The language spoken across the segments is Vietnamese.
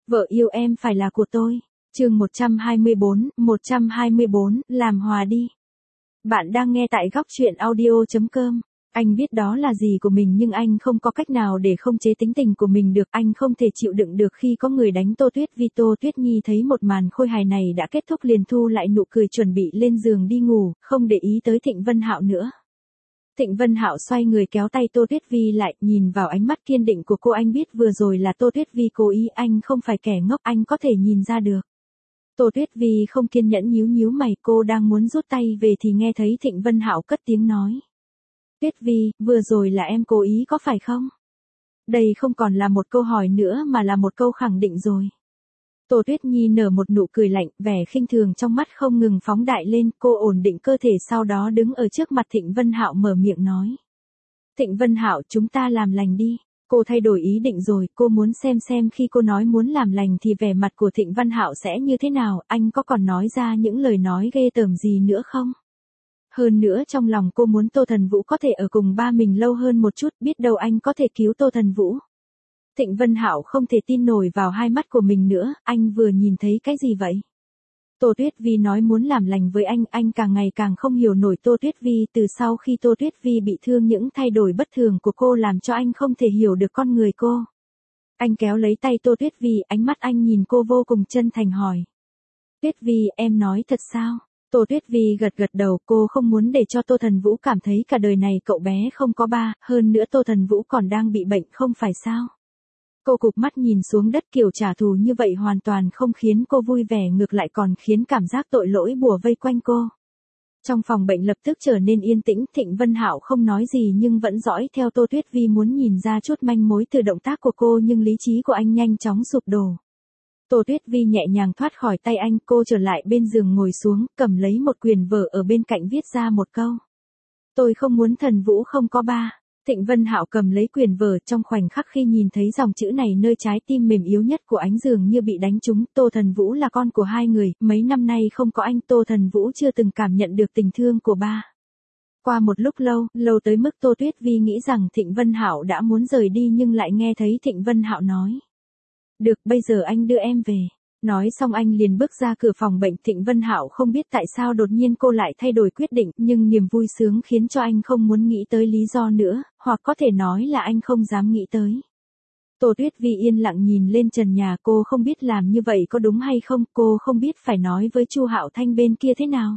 Vợ yêu em phải là của tôi. Chương 124, làm hòa đi. Bạn đang nghe tại góc truyện audio.com. Anh biết đó là gì của mình nhưng anh không có cách nào để không chế tính tình của mình được. Anh không thể chịu đựng được khi có người đánh Tô Tuyết Vi. Tô Tuyết Nhi thấy một màn khôi hài này đã kết thúc liền thu lại nụ cười chuẩn bị lên giường đi ngủ, không để ý tới Thịnh Vân Hạo nữa. Thịnh Vân Hạo xoay người kéo tay Tô Tuyết Vi lại, nhìn vào ánh mắt kiên định của cô. Anh biết vừa rồi là Tô Tuyết Vi cố ý, anh không phải kẻ ngốc, anh có thể nhìn ra được. Tô Tuyết Vi không kiên nhẫn nhíu mày, cô đang muốn rút tay về thì nghe thấy Thịnh Vân Hạo cất tiếng nói. Tuyết Vi, vừa rồi là em cố ý có phải không? Đây không còn là một câu hỏi nữa mà là một câu khẳng định rồi. Tô Tuyết Nhi nở một nụ cười lạnh, vẻ khinh thường trong mắt không ngừng phóng đại lên, cô ổn định cơ thể sau đó đứng ở trước mặt Thịnh Vân Hạo mở miệng nói. Thịnh Vân Hạo, chúng ta làm lành đi. Cô thay đổi ý định rồi, cô muốn xem khi cô nói muốn làm lành thì vẻ mặt của Thịnh Vân Hạo sẽ như thế nào, anh có còn nói ra những lời nói ghê tởm gì nữa không? Hơn nữa trong lòng cô muốn Tô Thần Vũ có thể ở cùng ba mình lâu hơn một chút, biết đâu anh có thể cứu Tô Thần Vũ. Thịnh Vân Hạo không thể tin nổi vào hai mắt của mình nữa, anh vừa nhìn thấy cái gì vậy? Tô Tuyết Vi nói muốn làm lành với anh càng ngày càng không hiểu nổi Tô Tuyết Vi. Từ sau khi Tô Tuyết Vi bị thương, những thay đổi bất thường của cô làm cho anh không thể hiểu được con người cô. Anh kéo lấy tay Tô Tuyết Vi, ánh mắt anh nhìn cô vô cùng chân thành hỏi. Tuyết Vi, em nói thật sao? Tô Tuyết Vi gật đầu, cô không muốn để cho Tô Thần Vũ cảm thấy cả đời này cậu bé không có ba, hơn nữa Tô Thần Vũ còn đang bị bệnh không phải sao? Cô cụp mắt nhìn xuống đất, kiểu trả thù như vậy hoàn toàn không khiến cô vui vẻ, ngược lại còn khiến cảm giác tội lỗi bủa vây quanh cô. Trong phòng bệnh lập tức trở nên yên tĩnh, Thịnh Vân Hạo không nói gì nhưng vẫn dõi theo Tô Tuyết Vi, muốn nhìn ra chút manh mối từ động tác của cô nhưng lý trí của anh nhanh chóng sụp đổ. Tô Tuyết Vi nhẹ nhàng thoát khỏi tay anh, cô trở lại bên giường ngồi xuống, cầm lấy một quyển vở ở bên cạnh viết ra một câu. Tôi không muốn Thần Vũ không có ba. Thịnh Vân Hạo cầm lấy quyển vở, trong khoảnh khắc khi nhìn thấy dòng chữ này nơi trái tim mềm yếu nhất của anh dường như bị đánh trúng. Tô Thần Vũ là con của hai người, mấy năm nay không có anh Tô Thần Vũ chưa từng cảm nhận được tình thương của ba. Qua một lúc lâu tới mức Tô Tuyết Vi nghĩ rằng Thịnh Vân Hạo đã muốn rời đi nhưng lại nghe thấy Thịnh Vân Hạo nói. Được, bây giờ anh đưa em về. Nói xong anh liền bước ra cửa phòng bệnh. Thịnh Vân Hạo không biết tại sao đột nhiên cô lại thay đổi quyết định, nhưng niềm vui sướng khiến cho anh không muốn nghĩ tới lý do nữa, hoặc có thể nói là anh không dám nghĩ tới. Tô Tuyết Vi yên lặng nhìn lên trần nhà, cô không biết làm như vậy có đúng hay không, cô không biết phải nói với Chu Hạo Thanh bên kia thế nào.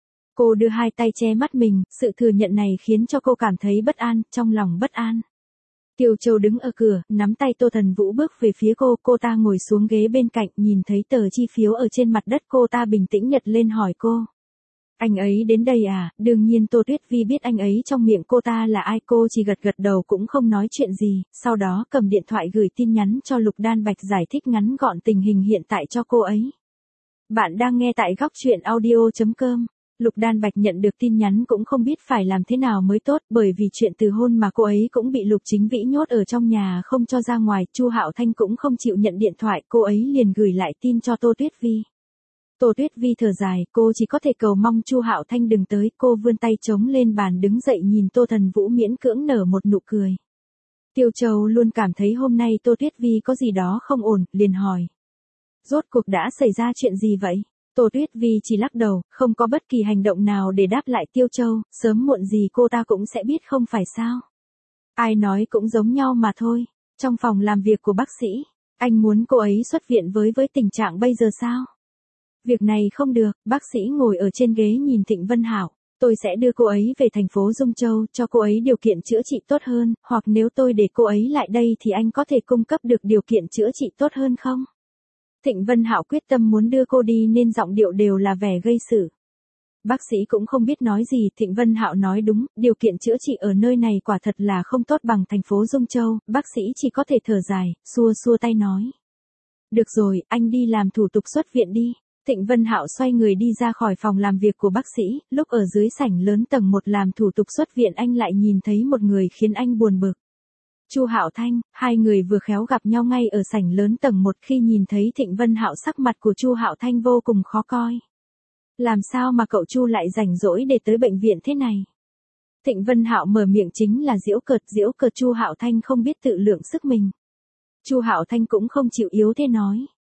Cô đưa hai tay che mắt mình, sự thừa nhận này khiến cho cô cảm thấy bất an, trong lòng bất an. Tiêu Châu đứng ở cửa, nắm tay Tô Thần Vũ bước về phía cô ta ngồi xuống ghế bên cạnh, nhìn thấy tờ chi phiếu ở trên mặt đất, cô ta bình tĩnh nhặt lên hỏi cô. Anh ấy đến đây à? Đương nhiên Tô Tuyết Vi biết anh ấy trong miệng cô ta là ai, cô chỉ gật đầu cũng không nói chuyện gì, sau đó cầm điện thoại gửi tin nhắn cho Lục Đan Bạch giải thích ngắn gọn tình hình hiện tại cho cô ấy. Bạn đang nghe tại góc truyện audio.com. Lục Đan Bạch nhận được tin nhắn cũng không biết phải làm thế nào mới tốt, bởi vì chuyện từ hôn mà cô ấy cũng bị Lục Chính Vĩ nhốt ở trong nhà không cho ra ngoài, Chu Hạo Thanh cũng không chịu nhận điện thoại, cô ấy liền gửi lại tin cho Tô Tuyết Vi. Tô Tuyết Vi thở dài, cô chỉ có thể cầu mong Chu Hạo Thanh đừng tới, cô vươn tay chống lên bàn đứng dậy nhìn Tô Thần Vũ miễn cưỡng nở một nụ cười. Tiêu Châu luôn cảm thấy hôm nay Tô Tuyết Vi có gì đó không ổn, liền hỏi. Rốt cuộc đã xảy ra chuyện gì vậy? Tô Tuyết Vi chỉ lắc đầu, không có bất kỳ hành động nào để đáp lại Tiêu Châu, sớm muộn gì cô ta cũng sẽ biết không phải sao. Ai nói cũng giống nhau mà thôi. Trong phòng làm việc của bác sĩ, anh muốn cô ấy xuất viện với tình trạng bây giờ sao? Việc này không được, bác sĩ ngồi ở trên ghế nhìn Thịnh Vân Hạo. Tôi sẽ đưa cô ấy về thành phố Dung Châu, cho cô ấy điều kiện chữa trị tốt hơn, hoặc nếu tôi để cô ấy lại đây thì anh có thể cung cấp được điều kiện chữa trị tốt hơn không? Thịnh Vân Hạo quyết tâm muốn đưa cô đi nên giọng điệu đều là vẻ gây sự. Bác sĩ cũng không biết nói gì, Thịnh Vân Hạo nói đúng, điều kiện chữa trị ở nơi này quả thật là không tốt bằng thành phố Dung Châu, bác sĩ chỉ có thể thở dài, xua tay nói. Được rồi, anh đi làm thủ tục xuất viện đi. Thịnh Vân Hạo xoay người đi ra khỏi phòng làm việc của bác sĩ, lúc ở dưới sảnh lớn tầng 1 làm thủ tục xuất viện anh lại nhìn thấy một người khiến anh buồn bực. Chu Hạo Thanh, hai người vừa khéo gặp nhau ngay ở sảnh lớn tầng 1, khi nhìn thấy Thịnh Vân Hạo sắc mặt của Chu Hạo Thanh vô cùng khó coi. Làm sao mà cậu Chu lại rảnh rỗi để tới bệnh viện thế này? Thịnh Vân Hạo mở miệng chính là giễu cợt Chu Hạo Thanh không biết tự lượng sức mình. Chu Hạo Thanh cũng không chịu yếu thế nói.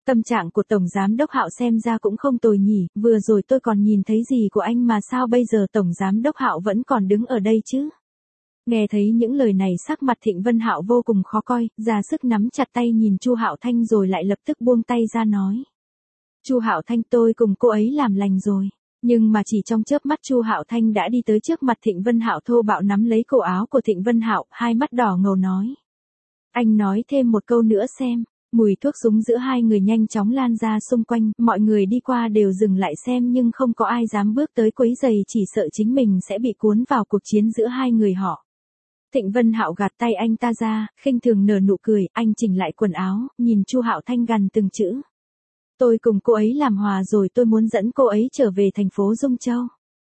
Tâm trạng của Tổng Giám Đốc Hạo xem ra cũng không tồi nhỉ, vừa rồi tôi còn nhìn thấy gì của anh mà sao bây giờ Tổng Giám Đốc Hạo vẫn còn đứng ở đây chứ? Nghe thấy những lời này sắc mặt Thịnh Vân Hạo vô cùng khó coi, ra sức nắm chặt tay nhìn Chu Hạo Thanh rồi lại lập tức buông tay ra nói. Chu Hạo Thanh, tôi cùng cô ấy làm lành rồi. Nhưng mà chỉ trong chớp mắt Chu Hạo Thanh đã đi tới trước mặt Thịnh Vân Hạo thô bạo nắm lấy cổ áo của Thịnh Vân Hạo, hai mắt đỏ ngầu nói. Anh nói thêm một câu nữa xem. Mùi thuốc súng giữa hai người nhanh chóng lan ra xung quanh, mọi người đi qua đều dừng lại xem nhưng không có ai dám bước tới quấy giày, chỉ sợ chính mình sẽ bị cuốn vào cuộc chiến giữa hai người họ. Thịnh Vân Hạo gạt tay anh ta ra, khinh thường nở nụ cười, anh chỉnh lại quần áo, nhìn Chu Hạo Thanh gằn từng chữ. Tôi cùng cô ấy làm hòa rồi, tôi muốn dẫn cô ấy trở về thành phố Dung Châu.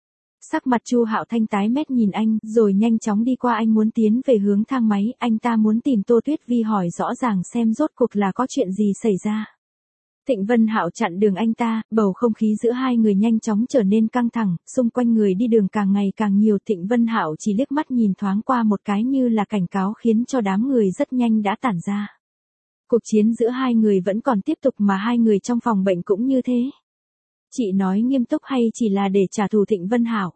Sắc mặt Chu Hạo Thanh tái mét nhìn anh, rồi nhanh chóng đi qua, anh muốn tiến về hướng thang máy, anh ta muốn tìm Tô Tuyết Vi hỏi rõ ràng xem rốt cuộc là có chuyện gì xảy ra. Thịnh Vân Hạo chặn đường anh ta, bầu không khí giữa hai người nhanh chóng trở nên căng thẳng, xung quanh người đi đường càng ngày càng nhiều. Thịnh Vân Hạo chỉ liếc mắt nhìn thoáng qua một cái như là cảnh cáo khiến cho đám người rất nhanh đã tản ra. Cuộc chiến giữa hai người vẫn còn tiếp tục mà hai người trong phòng bệnh cũng như thế. Chị nói nghiêm túc hay chỉ là để trả thù? Thịnh Vân Hạo.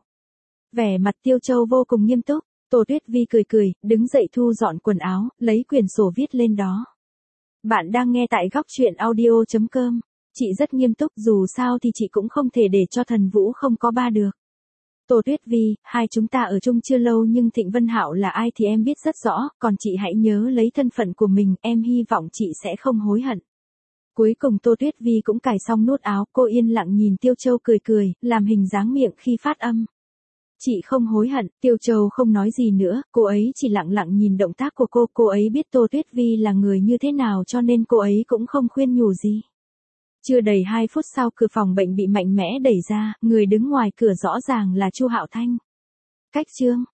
Vẻ mặt Tiêu Châu vô cùng nghiêm túc. Tô Tuyết Vi cười cười, đứng dậy thu dọn quần áo, lấy quyển sổ viết lên đó. Bạn đang nghe tại góc truyện audio.com. Chị rất nghiêm túc, dù sao thì chị cũng không thể để cho Thần Vũ không có ba được. Tô Tuyết Vi, hai chúng ta ở chung chưa lâu nhưng Thịnh Vân Hạo là ai thì em biết rất rõ, còn chị hãy nhớ lấy thân phận của mình, em hy vọng chị sẽ không hối hận. Cuối cùng Tô Tuyết Vi cũng cài xong nút áo, cô yên lặng nhìn Tiêu Châu cười cười, làm hình dáng miệng khi phát âm. Chị không hối hận. Tiêu Châu không nói gì nữa, cô ấy chỉ lặng lặng nhìn động tác của cô ấy biết Tô Tuyết Vi là người như thế nào cho nên cô ấy cũng không khuyên nhủ gì. Chưa đầy 2 phút sau cửa phòng bệnh bị mạnh mẽ đẩy ra, người đứng ngoài cửa rõ ràng là Chu Hạo Thanh. Cách chương